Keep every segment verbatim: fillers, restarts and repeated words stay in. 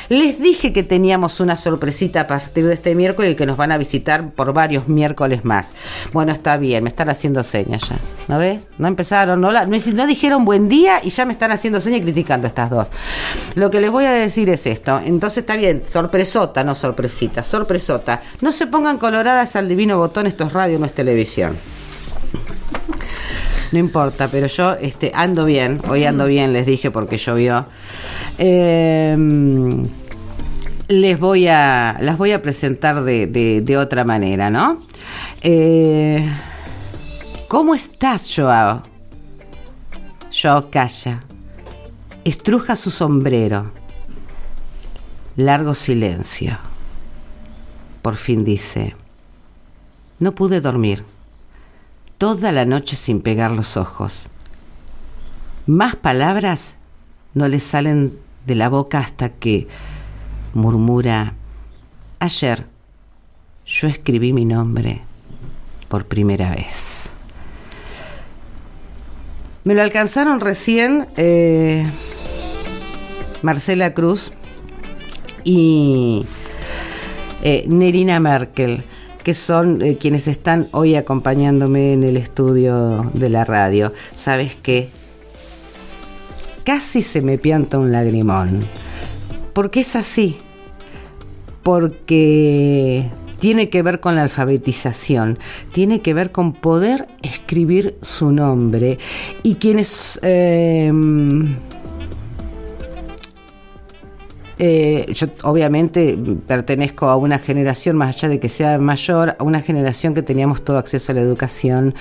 Les dije que teníamos una sorpresita a partir de este miércoles y que nos van a visitar por varios miércoles más. Bueno, está bien, me están haciendo señas ya. ¿No ves? No empezaron, no, la, no, no dijeron buen día y ya me están haciendo señas y criticando estas dos. Lo que les voy a decir es esto. Entonces está bien, sorpresota, no sorpresita, sorpresota. No se pongan coloradas al divino botón, esto es radio, no es televisión. No importa, pero yo este, ando bien, hoy ando bien, les dije, porque llovió. Eh, les voy a, las voy a presentar de, de, de otra manera, ¿no? Eh, ¿Cómo estás, Joao? Joao calla, estruja su sombrero. Largo silencio. Por fin dice: no pude dormir. Toda la noche sin pegar los ojos. Más palabras no le salen de la boca hasta que murmura: ayer yo escribí mi nombre por primera vez. Me lo alcanzaron recién eh, Marcela Cruz y eh, Nerina Merkel, que son eh, quienes están hoy acompañándome en el estudio de la radio. ¿Sabes qué? Casi se me pianta un lagrimón, porque es así, porque tiene que ver con la alfabetización, tiene que ver con poder escribir su nombre, y quienes... Eh, Eh, yo obviamente pertenezco a una generación, más allá de que sea mayor, a una generación que teníamos todo acceso a la educación,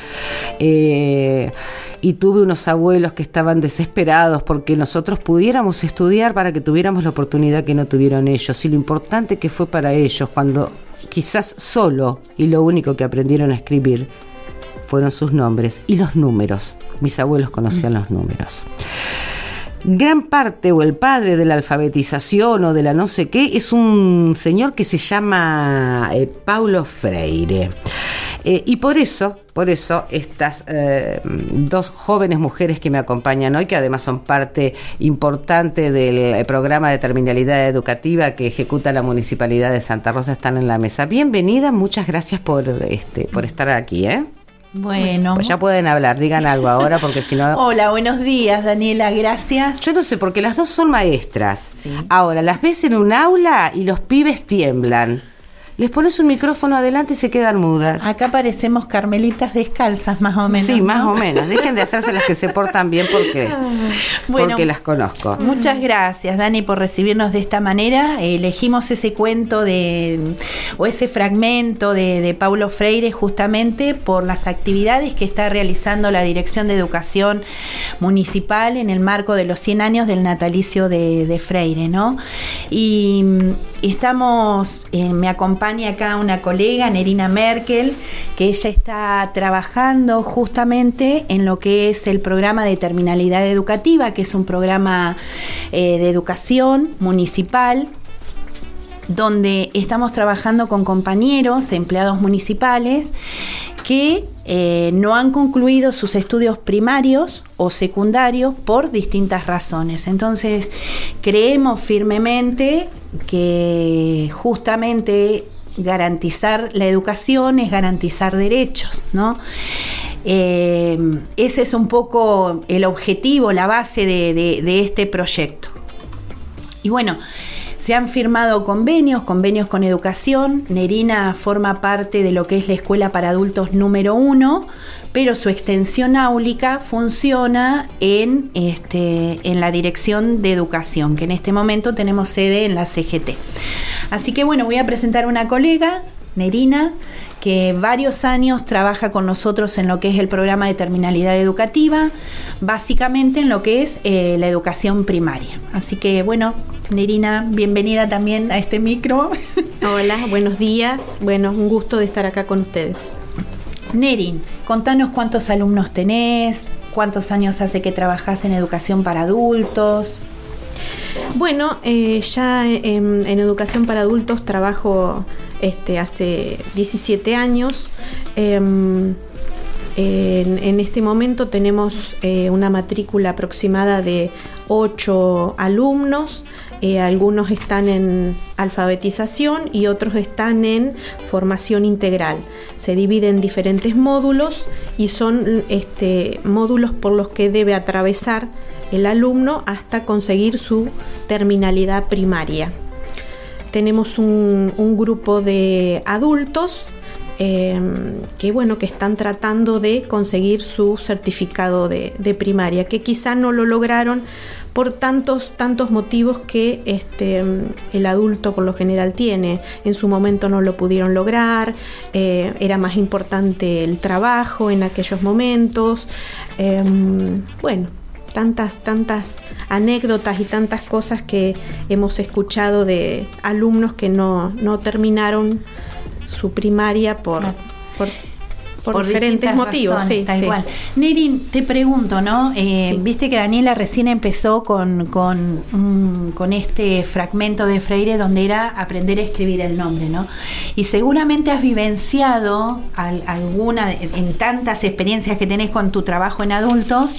eh, y tuve unos abuelos que estaban desesperados porque nosotros pudiéramos estudiar para que tuviéramos la oportunidad que no tuvieron ellos, y lo importante que fue para ellos cuando quizás solo y lo único que aprendieron a escribir fueron sus nombres y los números. Mis abuelos conocían los números. Gran parte, o el padre de la alfabetización o de la no sé qué, es un señor que se llama eh, Paulo Freire. Eh, y por eso, por eso, estas eh, dos jóvenes mujeres que me acompañan hoy, que además son parte importante del programa de terminalidad educativa que ejecuta la Municipalidad de Santa Rosa, están en la mesa. Bienvenida, muchas gracias por, este, por estar aquí, ¿eh? Bueno, pues ya pueden hablar, digan algo ahora, porque si no... Hola, buenos días, Daniela, gracias. Yo no sé, porque las dos son maestras. Sí. Ahora, las ves en un aula y los pibes tiemblan. Les pones un micrófono adelante y se quedan mudas. Acá parecemos carmelitas descalzas, más o menos. Sí, ¿no? más o menos. Dejen de hacerse las que se portan bien porque, bueno, porque las conozco. Muchas gracias, Dani, por recibirnos de esta manera. Elegimos ese cuento de o ese fragmento de, de Paulo Freire justamente por las actividades que está realizando la Dirección de Educación Municipal en el marco de los cien años del natalicio de, de Freire, ¿no? Y estamos, eh, me acompaña acá una colega, Nerina Merkel, que ella está trabajando justamente en lo que es el programa de terminalidad educativa, que es un programa eh, de educación municipal, donde estamos trabajando con compañeros, empleados municipales, que eh, no han concluido sus estudios primarios o secundarios por distintas razones. Entonces, creemos firmemente que justamente garantizar la educación es garantizar derechos, ¿no? Eh, ese es un poco el objetivo, la base de, de, de este proyecto. Y bueno, se han firmado convenios, convenios con educación. Nerina forma parte de lo que es la Escuela para Adultos número uno, pero su extensión áulica funciona en, este, en la Dirección de Educación, que en este momento tenemos sede en la C G T. Así que bueno, voy a presentar a una colega, Nerina, que varios años trabaja con nosotros en lo que es el programa de terminalidad educativa, básicamente en lo que es eh, la educación primaria. Así que bueno, Nerina, bienvenida también a este micro. Hola, buenos días. Bueno, un gusto de estar acá con ustedes. Nerin, contanos cuántos alumnos tenés, cuántos años hace que trabajás en educación para adultos. Bueno, eh, ya en, en educación para adultos trabajo este, hace diecisiete años. Eh, en, en este momento tenemos eh, una matrícula aproximada de ocho alumnos. Eh, algunos están en alfabetización y otros están en formación integral. Se divide en diferentes módulos y son este, módulos por los que debe atravesar el alumno hasta conseguir su terminalidad primaria. Tenemos un, un grupo de adultos eh, que, bueno, que están tratando de conseguir su certificado de, de primaria, que quizá no lo lograron por tantos, tantos motivos que este, el adulto por lo general tiene. En su momento no lo pudieron lograr, eh, era más importante el trabajo en aquellos momentos. Eh, bueno, tantas, tantas anécdotas y tantas cosas que hemos escuchado de alumnos que no, no terminaron su primaria por... Claro. por Por, por diferentes motivos, razones, sí, tal sí. cual. Nerin, te pregunto, ¿no? Eh, Sí. Viste que Daniela recién empezó con, con, mm, con este fragmento de Freire donde era aprender a escribir el nombre, ¿no? Y seguramente has vivenciado al, alguna, en tantas experiencias que tenés con tu trabajo en adultos,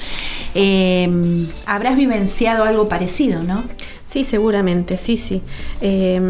eh, habrás vivenciado algo parecido, ¿no? Sí, seguramente, sí, sí. Eh,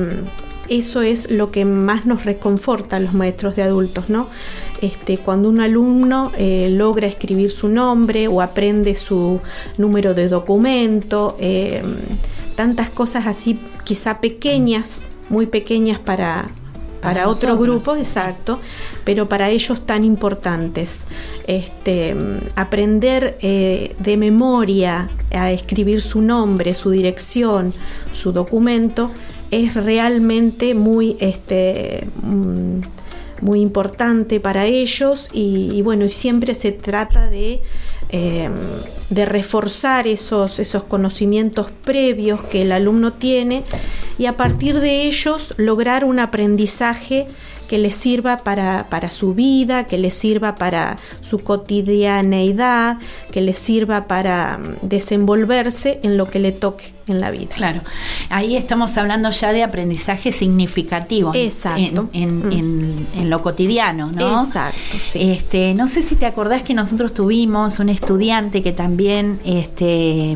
eso es lo que más nos reconforta a los maestros de adultos, ¿no? Este, cuando un alumno eh, logra escribir su nombre o aprende su número de documento, eh, tantas cosas así quizá pequeñas, muy pequeñas para, para, para otro grupo, exacto, pero para ellos tan importantes. Este, aprender eh, de memoria a escribir su nombre, su dirección, su documento, es realmente muy... Este, mm, muy importante para ellos y, y bueno, y siempre se trata de, eh, de reforzar esos, esos conocimientos previos que el alumno tiene y a partir de ellos lograr un aprendizaje que les sirva para, para su vida, que les sirva para su cotidianeidad, que les sirva para desenvolverse en lo que le toque en la vida. Claro, ahí estamos hablando ya de aprendizaje significativo. Exacto. En, en, mm. en, en lo cotidiano, ¿no? Exacto, sí. Este, no sé si te acordás que nosotros tuvimos un estudiante que también este,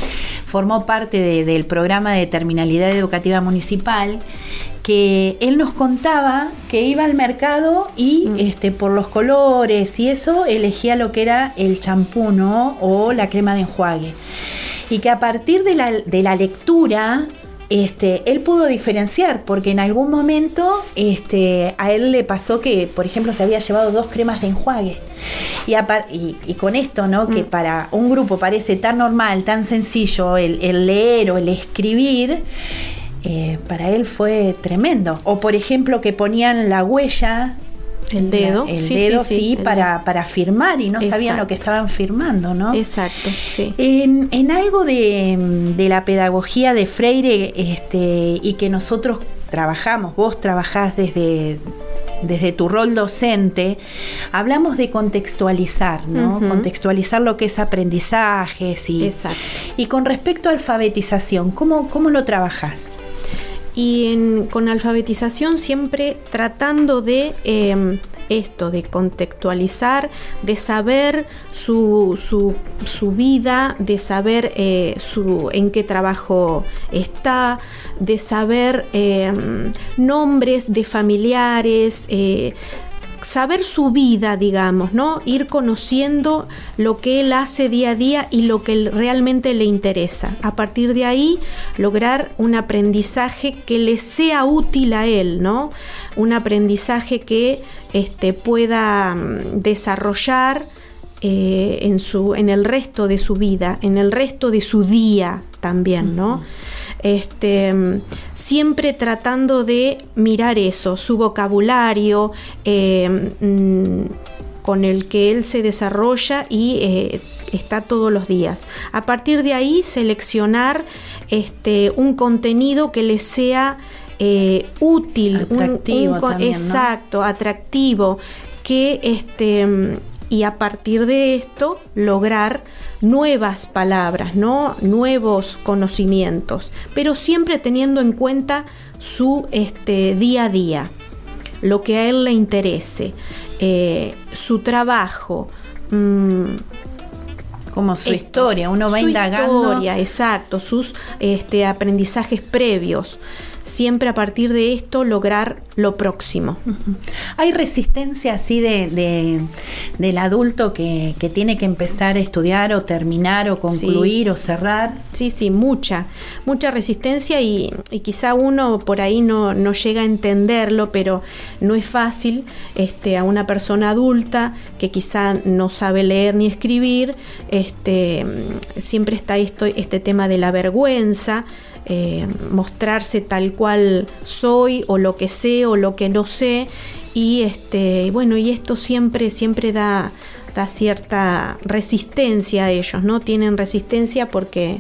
formó parte de, del programa de terminalidad educativa municipal, que él nos contaba que iba al mercado y mm. este, por los colores y eso elegía lo que era el champú, ¿no? O sí. la crema de enjuague. Y que a partir de la, de la lectura este, él pudo diferenciar, porque en algún momento este, a él le pasó que, por ejemplo, se había llevado dos cremas de enjuague. Y, a, y, y con esto, ¿no? Mm. Que para un grupo parece tan normal, tan sencillo el, el leer o el escribir, Eh, para él fue tremendo. O por ejemplo que ponían la huella, el dedo, la, el sí, dedo sí, sí, sí, el para, dedo. para firmar y no Exacto. sabían lo que estaban firmando, ¿no? Exacto, sí. En, en algo de, de la pedagogía de Freire este, y que nosotros trabajamos, vos trabajás desde... desde tu rol docente, hablamos de contextualizar, ¿no? Uh-huh. Contextualizar lo que es aprendizajes y, Exacto. y con respecto a alfabetización, ¿cómo, cómo lo trabajás? Y en, con alfabetización siempre tratando de eh, esto, de contextualizar, de saber su, su, su vida, de saber eh, su, en qué trabajo está, de saber eh, nombres de familiares, eh, saber su vida, digamos, ¿no? Ir conociendo lo que él hace día a día y lo que realmente le interesa. A partir de ahí, lograr un aprendizaje que le sea útil a él, ¿no? Un aprendizaje que este, pueda desarrollar eh, en, su, en el resto de su vida, en el resto de su día también, ¿no? Uh-huh. Este, siempre tratando de mirar eso, su vocabulario eh, mm, con el que él se desarrolla y eh, está todos los días. A partir de ahí seleccionar este, un contenido que le sea eh, útil, atractivo, un, un, también, exacto, ¿no? atractivo, que este, y a partir de esto lograr nuevas palabras, ¿no? Nuevos conocimientos, pero siempre teniendo en cuenta su este, día a día, lo que a él le interese, eh, su trabajo, mmm, como su esto, historia, uno va su indagando. Historia, exacto, sus este, aprendizajes previos. Siempre a partir de esto lograr lo próximo. Uh-huh. ¿Hay resistencia así de, de del adulto que, que tiene que empezar a estudiar o terminar o concluir sí. o cerrar? Sí, sí, mucha, mucha resistencia y, y quizá uno por ahí no, no llega a entenderlo, pero no es fácil este, a una persona adulta que quizá no sabe leer ni escribir, este, siempre está esto, este tema de la vergüenza. Eh, mostrarse tal cual soy o lo que sé o lo que no sé y este bueno y esto siempre siempre da da cierta resistencia a ellos, ¿no? Tienen resistencia porque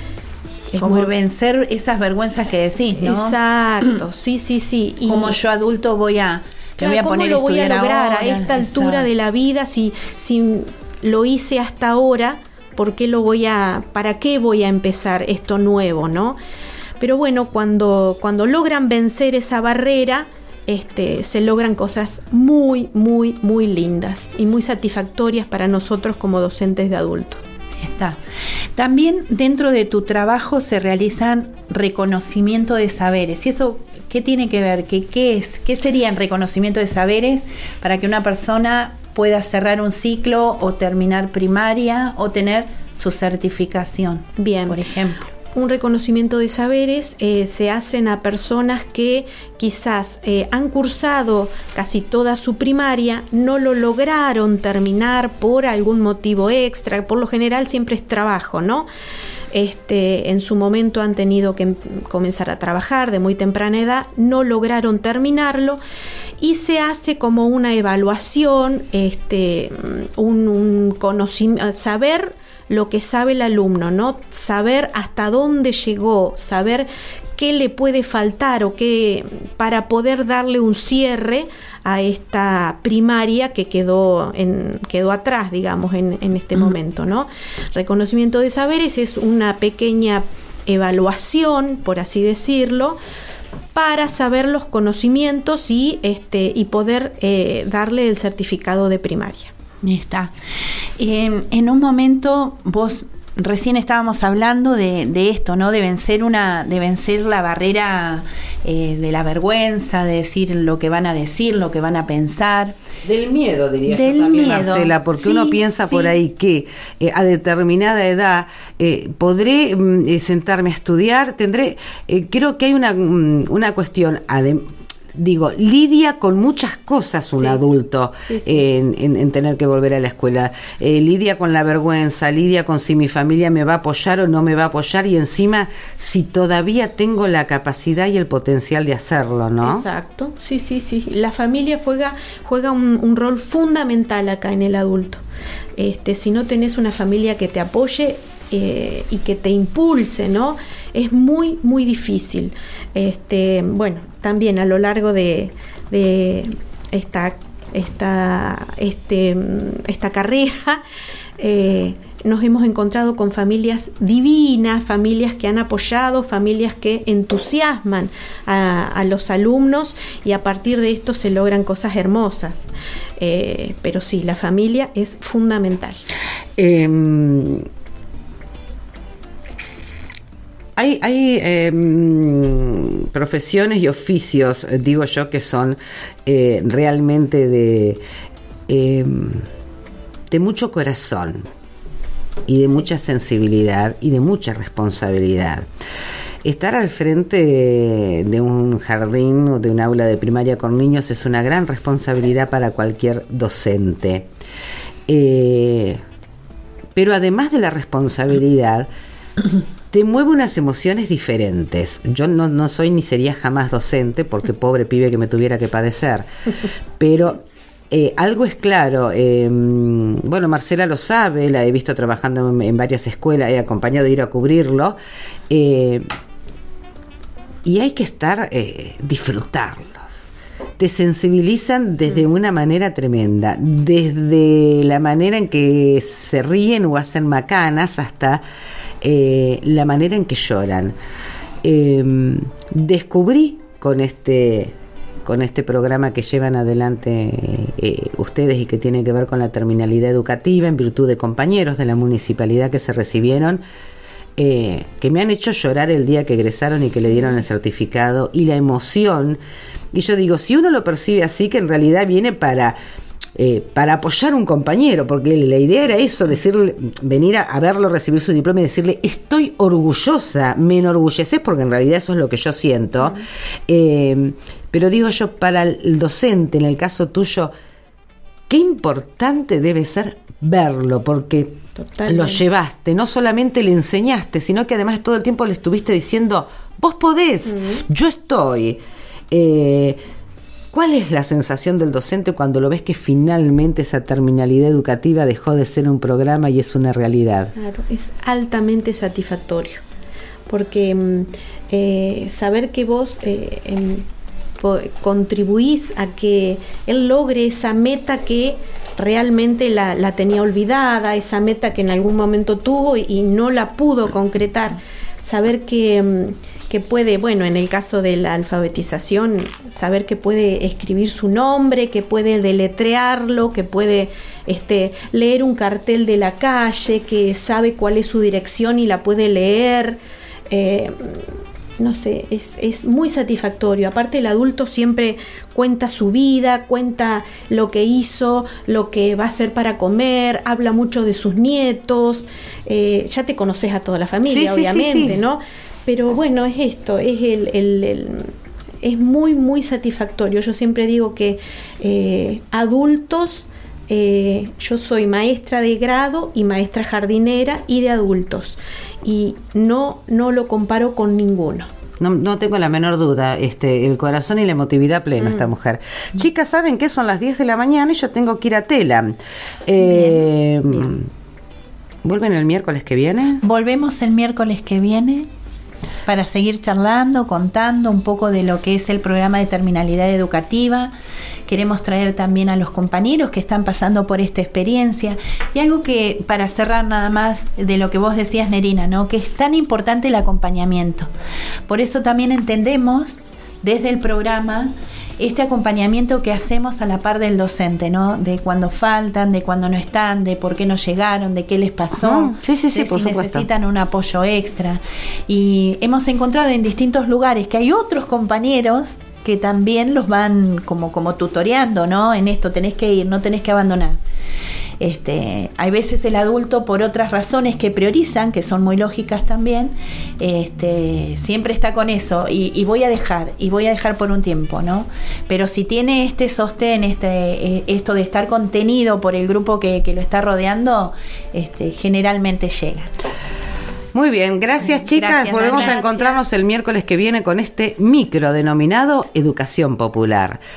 es como muy... vencer esas vergüenzas que decís, ¿no? Exacto, sí, sí, sí. Y como yo adulto voy a claro, me voy a ¿cómo poner lo voy a lograr ahora? A esta altura Exacto. de la vida si si lo hice hasta ahora? ¿Por qué lo voy a, para qué voy a empezar esto nuevo, no? Pero bueno, cuando, cuando logran vencer esa barrera, este, se logran cosas muy, muy, muy lindas y muy satisfactorias para nosotros como docentes de adultos. Está. También dentro de tu trabajo se realizan reconocimiento de saberes. ¿Y eso qué tiene que ver? ¿Qué, qué es? ¿Qué sería el reconocimiento de saberes para que una persona pueda cerrar un ciclo o terminar primaria o tener su certificación? Bien. Por ejemplo. Un reconocimiento de saberes eh, se hacen a personas que quizás eh, han cursado casi toda su primaria, no lo lograron terminar por algún motivo extra, por lo general siempre es trabajo, ¿no? Este, en su momento han tenido que comenzar a trabajar de muy temprana edad, no lograron terminarlo y se hace como una evaluación, este, un, un conocimiento, saber lo que sabe el alumno, ¿no? Saber hasta dónde llegó, saber qué le puede faltar o qué para poder darle un cierre a esta primaria que quedó en, quedó atrás, digamos, en, en este uh-huh. momento, ¿no? Reconocimiento de saberes es una pequeña evaluación, por así decirlo, para saber los conocimientos y este y poder eh, darle el certificado de primaria. Está. Eh, en un momento vos recién estábamos hablando de, de esto, ¿no? De vencer una, de vencer la barrera eh, de la vergüenza, de decir lo que van a decir, lo que van a pensar. Del miedo, diría Del yo también, miedo. Marcela, porque sí, uno piensa sí. por ahí que eh, a determinada edad eh, podré eh, sentarme a estudiar, tendré, eh, creo que hay una, una cuestión, además, digo, lidia con muchas cosas un sí, adulto sí, sí. En, en, en tener que volver a la escuela, eh, lidia con la vergüenza, lidia con si mi familia me va a apoyar o no me va a apoyar y encima si todavía tengo la capacidad y el potencial de hacerlo, ¿no? Exacto, sí, sí, sí. La familia juega, juega un, un rol fundamental acá en el adulto. Este, si no tenés una familia que te apoye, Eh, y que te impulse, ¿no? Es muy, muy difícil. Este, bueno, también a lo largo de, de esta, esta, este, esta carrera, eh, nos hemos encontrado con familias divinas, familias que han apoyado, familias que entusiasman a, a los alumnos y a partir de esto se logran cosas hermosas. Eh, pero sí, la familia es fundamental. Eh, Hay, hay eh, profesiones y oficios, digo yo, que son eh, realmente de, eh, de mucho corazón y de mucha sensibilidad y de mucha responsabilidad. Estar al frente de, de un jardín o de un aula de primaria con niños es una gran responsabilidad para cualquier docente. Eh, pero además de la responsabilidad, te mueve unas emociones diferentes. Yo no, no soy ni sería jamás docente, porque pobre pibe que me tuviera que padecer. Pero eh, algo es claro. Eh, bueno, Marcela lo sabe, la he visto trabajando en, en varias escuelas, he acompañado de ir a cubrirlo. Eh, y hay que estar, eh, disfrutarlos. Te sensibilizan desde una manera tremenda. Desde la manera en que se ríen o hacen macanas hasta Eh, la manera en que lloran. Eh, descubrí con este con este programa que llevan adelante eh, ustedes y que tiene que ver con la terminalidad educativa en virtud de compañeros de la municipalidad que se recibieron, eh, que me han hecho llorar el día que egresaron y que le dieron el certificado y la emoción. Y yo digo, si uno lo percibe así, que en realidad viene para... Eh, para apoyar a un compañero, porque la idea era eso, decirle, venir a, a verlo, recibir su diploma y decirle, estoy orgullosa, me enorgulleces, porque en realidad eso es lo que yo siento. Uh-huh. Eh, pero digo yo, para el docente, en el caso tuyo, qué importante debe ser verlo, porque Totalmente. Lo llevaste, no solamente le enseñaste, sino que además todo el tiempo le estuviste diciendo, vos podés, uh-huh. yo estoy. Eh, ¿Cuál es la sensación del docente cuando lo ves que finalmente esa terminalidad educativa dejó de ser un programa y es una realidad? Claro, es altamente satisfactorio, porque eh, saber que vos eh, en, po, contribuís a que él logre esa meta que realmente la, la tenía olvidada, esa meta que en algún momento tuvo y, y no la pudo concretar, saber que... que puede, bueno, en el caso de la alfabetización, saber que puede escribir su nombre, que puede deletrearlo, que puede este, leer un cartel de la calle, que sabe cuál es su dirección y la puede leer. Eh, no sé, es, es muy satisfactorio. Aparte, el adulto siempre cuenta su vida, cuenta lo que hizo, lo que va a hacer para comer, habla mucho de sus nietos. Eh, ya te conoces a toda la familia, sí, obviamente, sí, sí, sí. ¿no? Pero bueno, es esto, es el, el, el es muy, muy satisfactorio. Yo siempre digo que eh, adultos, eh, yo soy maestra de grado y maestra jardinera y de adultos, y no, no lo comparo con ninguno. No, no tengo la menor duda, este, el corazón y la emotividad pleno, mm. esta mujer. Chicas, ¿saben qué? Son las diez de la mañana y yo tengo que ir a Tela. Eh, bien, bien. ¿Vuelven el miércoles que viene? Volvemos el miércoles que viene para seguir charlando, contando un poco de lo que es el programa de terminalidad educativa. Queremos traer también a los compañeros que están pasando por esta experiencia. Y algo que, para cerrar nada más de lo que vos decías, Nerina, ¿no? Que es tan importante el acompañamiento. Por eso también entendemos desde el programa este acompañamiento que hacemos a la par del docente, ¿no? De cuando faltan, de cuando no están, de por qué no llegaron, de qué les pasó, uh-huh. sí, sí, sí, de si supuesto. necesitan un apoyo extra. Y hemos encontrado en distintos lugares que hay otros compañeros que también los van como, como tutoreando, ¿no? En esto tenés que ir, no tenés que abandonar. Este, hay veces el adulto, por otras razones que priorizan, que son muy lógicas también, este, siempre está con eso y, y voy a dejar, y voy a dejar por un tiempo, ¿no? Pero si tiene este sostén, este, esto de estar contenido por el grupo que, que lo está rodeando, este, generalmente llega. Muy bien, gracias chicas. Gracias, Volvemos gracias. a encontrarnos el miércoles que viene con este micro denominado Educación Popular.